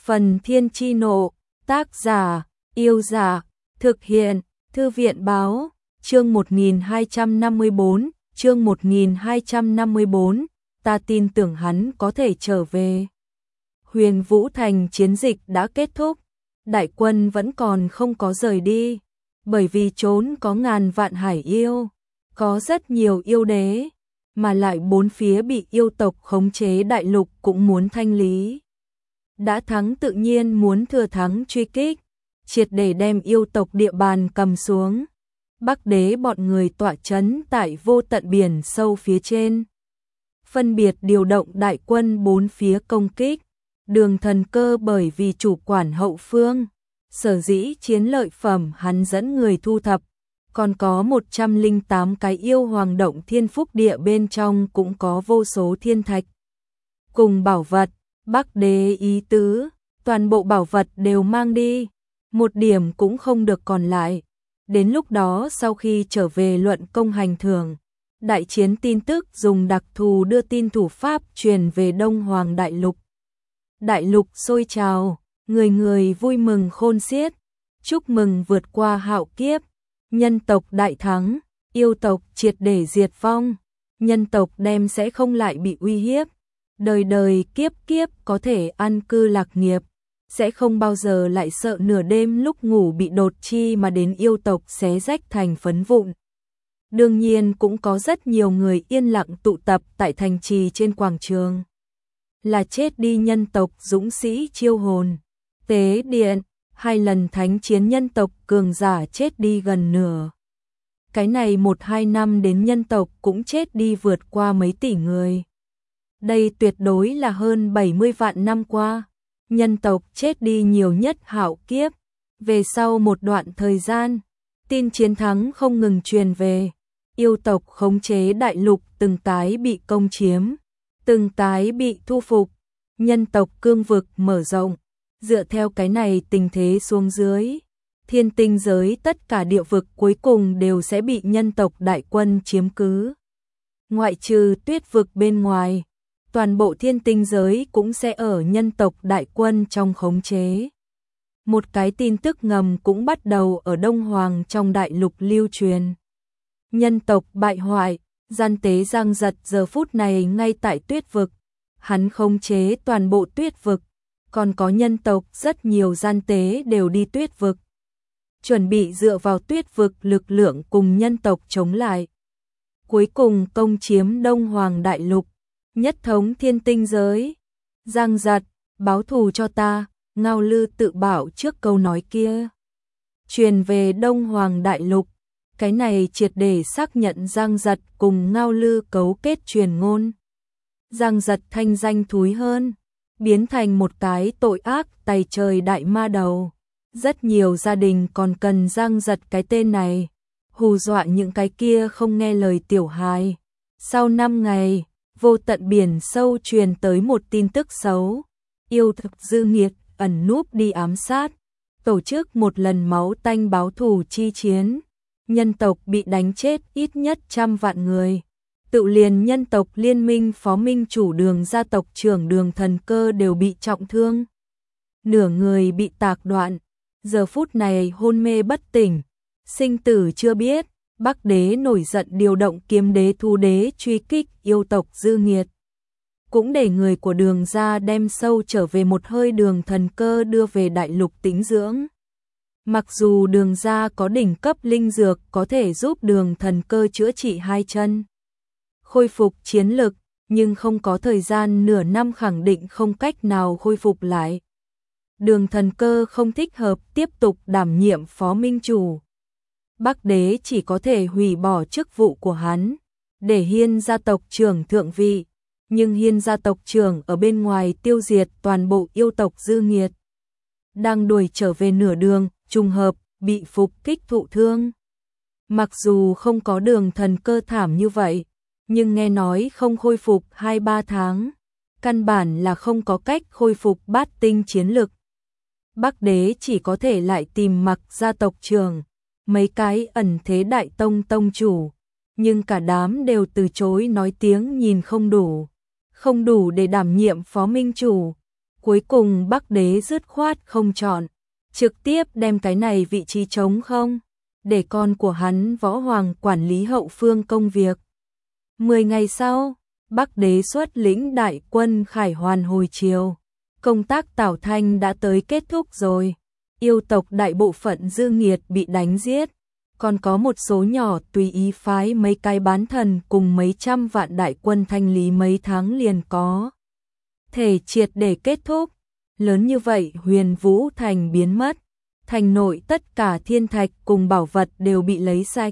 Phần Thiên Chi Nộ, tác giả, Yêu Giả, thực hiện, Thư viện Báo, chương 1254, chương 1254, ta tin tưởng hắn có thể trở về. Huyền Vũ Thành chiến dịch đã kết thúc, đại quân vẫn còn không có rời đi, bởi vì trốn có ngàn vạn hải yêu, có rất nhiều yêu đế, mà lại bốn phía bị yêu tộc khống chế đại lục cũng muốn thanh lý. Đã thắng tự nhiên muốn thừa thắng truy kích, triệt để đem yêu tộc địa bàn cầm xuống. Bắc đế bọn người tọa trấn tại vô tận biển sâu phía trên, phân biệt điều động đại quân bốn phía công kích. Đường Thần Cơ bởi vì chủ quản hậu phương, sở dĩ chiến lợi phẩm hắn dẫn người thu thập, còn có 108 cái yêu hoàng động thiên phúc địa bên trong cũng có vô số thiên thạch cùng bảo vật. Bắc đế ý tứ, toàn bộ bảo vật đều mang đi, một điểm cũng không được còn lại. Đến lúc đó sau khi trở về luận công hành thưởng, đại chiến tin tức dùng đặc thù đưa tin thủ pháp truyền về Đông Hoàng Đại Lục. Đại lục sôi trào, người người vui mừng khôn xiết, chúc mừng vượt qua hạo kiếp, nhân tộc đại thắng, yêu tộc triệt để diệt vong, nhân tộc đem sẽ không lại bị uy hiếp, đời đời kiếp kiếp có thể an cư lạc nghiệp, sẽ không bao giờ lại sợ nửa đêm lúc ngủ bị đột chi mà đến yêu tộc xé rách thành phấn vụn. Đương nhiên cũng có rất nhiều người yên lặng tụ tập tại thành trì trên quảng trường. Là chết đi nhân tộc dũng sĩ chiêu hồn, tế điện, 2 lần thánh chiến nhân tộc cường giả chết đi gần nửa. Cái này 1-2 năm đến nhân tộc cũng chết đi vượt qua mấy tỷ người. Đây tuyệt đối là hơn 70 vạn năm qua, nhân tộc chết đi nhiều nhất hạo kiếp. Về sau một đoạn thời gian, tin chiến thắng không ngừng truyền về, yêu tộc khống chế đại lục từng tái bị công chiếm, từng tái bị thu phục, nhân tộc cương vực mở rộng. Dựa theo cái này tình thế xuống dưới, thiên tinh giới tất cả địa vực cuối cùng đều sẽ bị nhân tộc đại quân chiếm cứ. Ngoại trừ tuyết vực bên ngoài, toàn bộ thiên tinh giới cũng sẽ ở nhân tộc đại quân trong khống chế. Một cái tin tức ngầm cũng bắt đầu ở Đông Hoàng trong đại lục lưu truyền. Nhân tộc bại hoại, gian tế Giang Giật giờ phút này ngay tại tuyết vực, hắn khống chế toàn bộ tuyết vực, còn có nhân tộc rất nhiều gian tế đều đi tuyết vực, chuẩn bị dựa vào tuyết vực lực lượng cùng nhân tộc chống lại. Cuối cùng công chiếm Đông Hoàng đại lục, nhất thống thiên tinh giới. Giang Giật, báo thù cho ta, Ngao Lư tự bảo trước câu nói kia. Truyền về Đông Hoàng đại lục, cái này triệt để xác nhận Giang Giật cùng Ngao Lư cấu kết truyền ngôn. Giang Giật thanh danh thúi hơn, biến thành một cái tội ác tày trời đại ma đầu. Rất nhiều gia đình còn cần Giang Giật cái tên này, hù dọa những cái kia không nghe lời tiểu hài. Sau 5 ngày, vô tận biển sâu truyền tới một tin tức xấu. Yêu thực dư nghiệt ẩn núp đi ám sát, tổ chức một lần máu tanh báo thù chi chiến. Nhân tộc bị đánh chết ít nhất 100 vạn người. Tự liền nhân tộc liên minh phó minh chủ Đường gia tộc trưởng Đường Thần Cơ đều bị trọng thương. Nửa người bị tạc đoạn, giờ phút này hôn mê bất tỉnh, sinh tử chưa biết. Bắc đế nổi giận điều động kiếm đế thu đế truy kích yêu tộc dư nghiệt. Cũng để người của Đường gia đem sâu trở về một hơi Đường Thần Cơ đưa về đại lục tĩnh dưỡng. Mặc dù Đường gia có đỉnh cấp linh dược có thể giúp Đường Thần Cơ chữa trị 2 chân, khôi phục chiến lực, nhưng không có thời gian nửa năm khẳng định không cách nào khôi phục lại. Đường Thần Cơ không thích hợp tiếp tục đảm nhiệm phó minh chủ. Bắc đế chỉ có thể hủy bỏ chức vụ của hắn, để Hiên gia tộc trưởng thượng vị, nhưng Hiên gia tộc trưởng ở bên ngoài tiêu diệt toàn bộ yêu tộc dư nghiệt. Đang đuổi trở về nửa đường, trùng hợp, bị phục kích thụ thương. Mặc dù không có Đường Thần Cơ thảm như vậy, nhưng nghe nói không khôi phục 2-3 tháng, căn bản là không có cách khôi phục bát tinh chiến lực. Bắc đế chỉ có thể lại tìm Mặc gia tộc trưởng, mấy cái ẩn thế đại tông tông chủ, nhưng cả đám đều từ chối nói tiếng nhìn không đủ để đảm nhiệm phó minh chủ. Cuối cùng Bắc Đế dứt khoát không chọn, trực tiếp đem cái này vị trí trống không, để con của hắn Võ Hoàng quản lý hậu phương công việc. 10 ngày sau, Bắc Đế xuất lĩnh đại quân khải hoàn hồi triều. Công tác Tảo Thanh đã tới kết thúc rồi. Yêu tộc đại bộ phận dư nghiệt bị đánh giết, còn có một số nhỏ tùy ý phái mấy cái bán thần cùng mấy trăm vạn đại quân thanh lý mấy tháng liền có thể triệt để kết thúc. Lớn như vậy Huyền Vũ Thành biến mất, thành nội tất cả thiên thạch cùng bảo vật đều bị lấy sạch.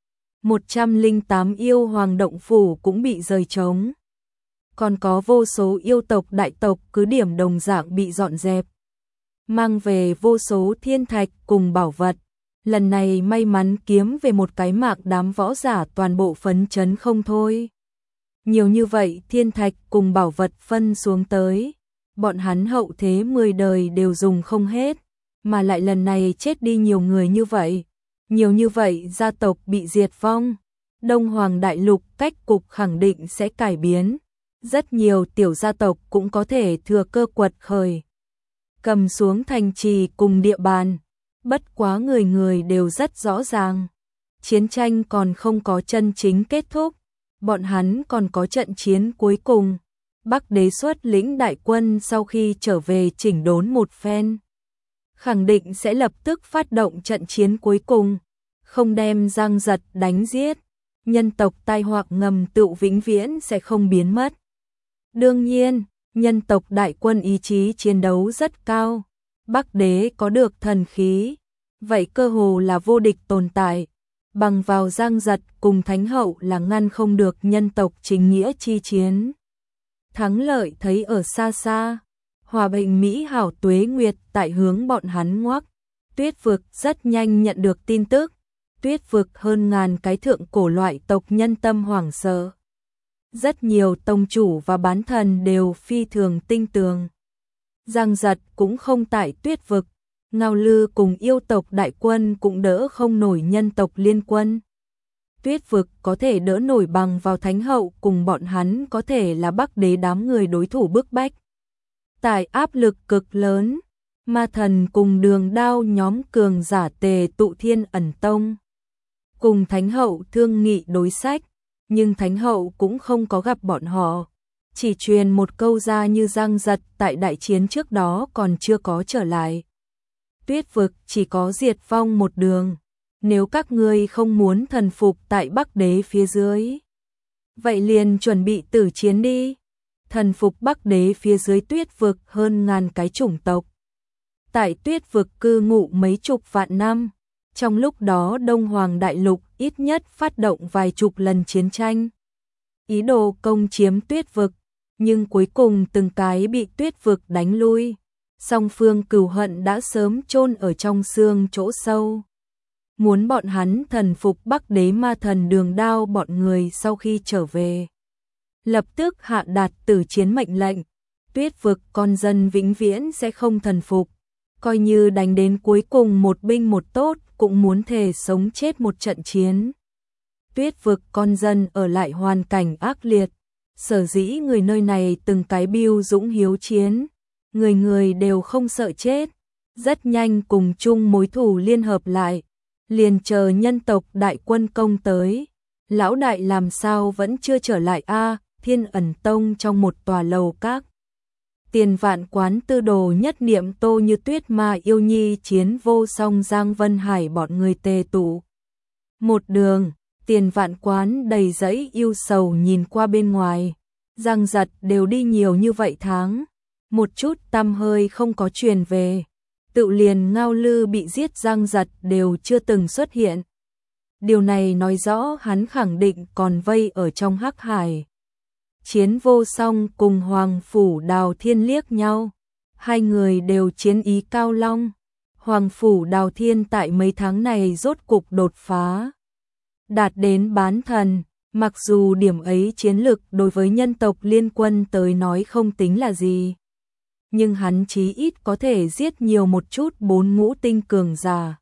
108 yêu hoàng động phủ cũng bị rời trống. Còn có vô số yêu tộc đại tộc cứ điểm đồng dạng bị dọn dẹp, mang về vô số thiên thạch cùng bảo vật. Lần này may mắn kiếm về một cái mạng, đám võ giả toàn bộ phấn chấn không thôi. Nhiều như vậy thiên thạch cùng bảo vật phân xuống tới, bọn hắn hậu thế 10 đời đều dùng không hết, mà lại lần này chết đi nhiều người như vậy. Nhiều như vậy gia tộc bị diệt vong, Đông Hoàng Đại Lục cách cục khẳng định sẽ cải biến. Rất nhiều tiểu gia tộc cũng có thể thừa cơ quật khởi, cầm xuống thành trì cùng địa bàn. Bất quá người người đều rất rõ ràng, chiến tranh còn không có chân chính kết thúc, bọn hắn còn có trận chiến cuối cùng. Bắc Đế xuất lĩnh đại quân sau khi trở về chỉnh đốn một phen, khẳng định sẽ lập tức phát động trận chiến cuối cùng, không đem Giang Giật đánh giết, nhân tộc tai họa ngầm tựu vĩnh viễn sẽ không biến mất. Đương nhiên, nhân tộc đại quân ý chí chiến đấu rất cao, Bắc Đế có được thần khí, vậy cơ hồ là vô địch tồn tại, bằng vào Giang Giật cùng Thánh Hậu là ngăn không được nhân tộc chính nghĩa chi chiến. Thắng lợi thấy ở xa xa, hòa bình mỹ hảo tuế nguyệt tại hướng bọn hắn ngoắc. Tuyết vực rất nhanh nhận được tin tức, Tuyết vực hơn ngàn cái thượng cổ loại tộc nhân tâm hoảng sợ. Rất nhiều tông chủ và bán thần đều phi thường tinh tường. Giang Giật cũng không tại Tuyết vực, Ngao Lư cùng yêu tộc đại quân cũng đỡ không nổi nhân tộc liên quân. Tuyết vực có thể đỡ nổi bằng vào Thánh Hậu cùng bọn hắn có thể là Bắc Đế đám người đối thủ bức bách. Tại áp lực cực lớn, Ma Thần cùng Đường Đao nhóm cường giả tề tụ Thiên Ẩn Tông, cùng Thánh Hậu thương nghị đối sách, nhưng Thánh Hậu cũng không có gặp bọn họ, chỉ truyền một câu ra như Giang Giật tại đại chiến trước đó còn chưa có trở lại. Tuyết vực chỉ có diệt vong một đường, nếu các ngươi không muốn thần phục tại Bắc Đế phía dưới, vậy liền chuẩn bị tử chiến đi. Thần phục Bắc Đế phía dưới Tuyết vực hơn ngàn cái chủng tộc, tại Tuyết vực cư ngụ mấy chục vạn năm. Trong lúc đó Đông Hoàng Đại Lục ít nhất phát động vài chục lần chiến tranh, ý đồ công chiếm Tuyết vực, nhưng cuối cùng từng cái bị Tuyết vực đánh lui. Song phương cừu hận đã sớm chôn ở trong xương chỗ sâu. Muốn bọn hắn thần phục Bắc Đế. Ma Thần Đường Đao bọn người sau khi trở về, lập tức hạ đạt tử chiến mệnh lệnh. Tuyết vực con dân vĩnh viễn sẽ không thần phục, coi như đánh đến cuối cùng một binh một tốt cũng muốn thề sống chết một trận chiến. Tuyết vực con dân ở lại hoàn cảnh ác liệt, sở dĩ người nơi này từng cái biêu dũng hiếu chiến, người người đều không sợ chết, rất nhanh cùng chung mối thù liên hợp lại, liền chờ nhân tộc đại quân công tới. Lão đại làm sao vẫn chưa trở lại a? Thiên Ẩn Tông trong một tòa lầu các, Tiền Vạn Quán tư đồ nhất niệm Tô Như Tuyết Ma Yêu Nhi Chiến Vô Song Giang Vân Hải bọn người tề tụ. Một đường, Tiền Vạn Quán đầy dẫy yêu sầu nhìn qua bên ngoài, Giang Giật đều đi nhiều như vậy tháng, một chút tăm hơi không có truyền về, tự liền Ngao Lư bị giết Giang Giật đều chưa từng xuất hiện. Điều này nói rõ hắn khẳng định còn vây ở trong Hắc Hải. Chiến Vô Song cùng Hoàng Phủ Đào Thiên liếc nhau, hai người đều chiến ý cao long. Hoàng Phủ Đào Thiên tại mấy tháng này rốt cục đột phá, đạt đến bán thần, mặc dù điểm ấy chiến lực đối với nhân tộc liên quân tới nói không tính là gì, nhưng hắn chí ít có thể giết nhiều một chút 4 ngũ tinh cường giả.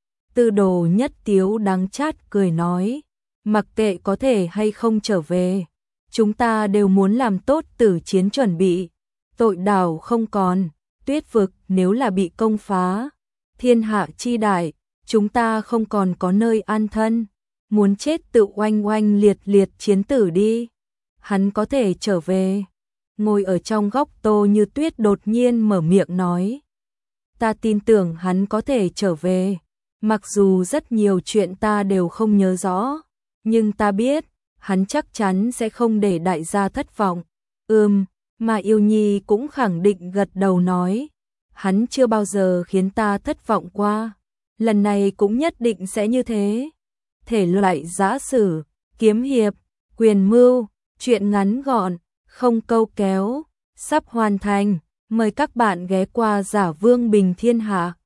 Tư đồ nhất tiếu đắng chát cười nói, mặc kệ có thể hay không trở về, chúng ta đều muốn làm tốt tử chiến chuẩn bị. tội đảo không còn, Tuyết vực nếu là bị công phá, thiên hạ chi đại, chúng ta không còn có nơi an thân, muốn chết tự oanh oanh liệt liệt chiến tử đi. Hắn có thể trở về. Ngồi ở trong góc Tô Như Tuyết đột nhiên mở miệng nói. Ta tin tưởng hắn có thể trở về. Mặc dù rất nhiều chuyện ta đều không nhớ rõ, nhưng ta biết, hắn chắc chắn sẽ không để đại gia thất vọng. Mà Yêu Nhi cũng khẳng định gật đầu nói. Hắn chưa bao giờ khiến ta thất vọng qua. Lần này cũng nhất định sẽ như thế. Thể loại giã sử, kiếm hiệp, quyền mưu, truyện ngắn gọn, không câu kéo, sắp hoàn thành. Mời các bạn ghé qua Giả Vương Bình Thiên Hạ.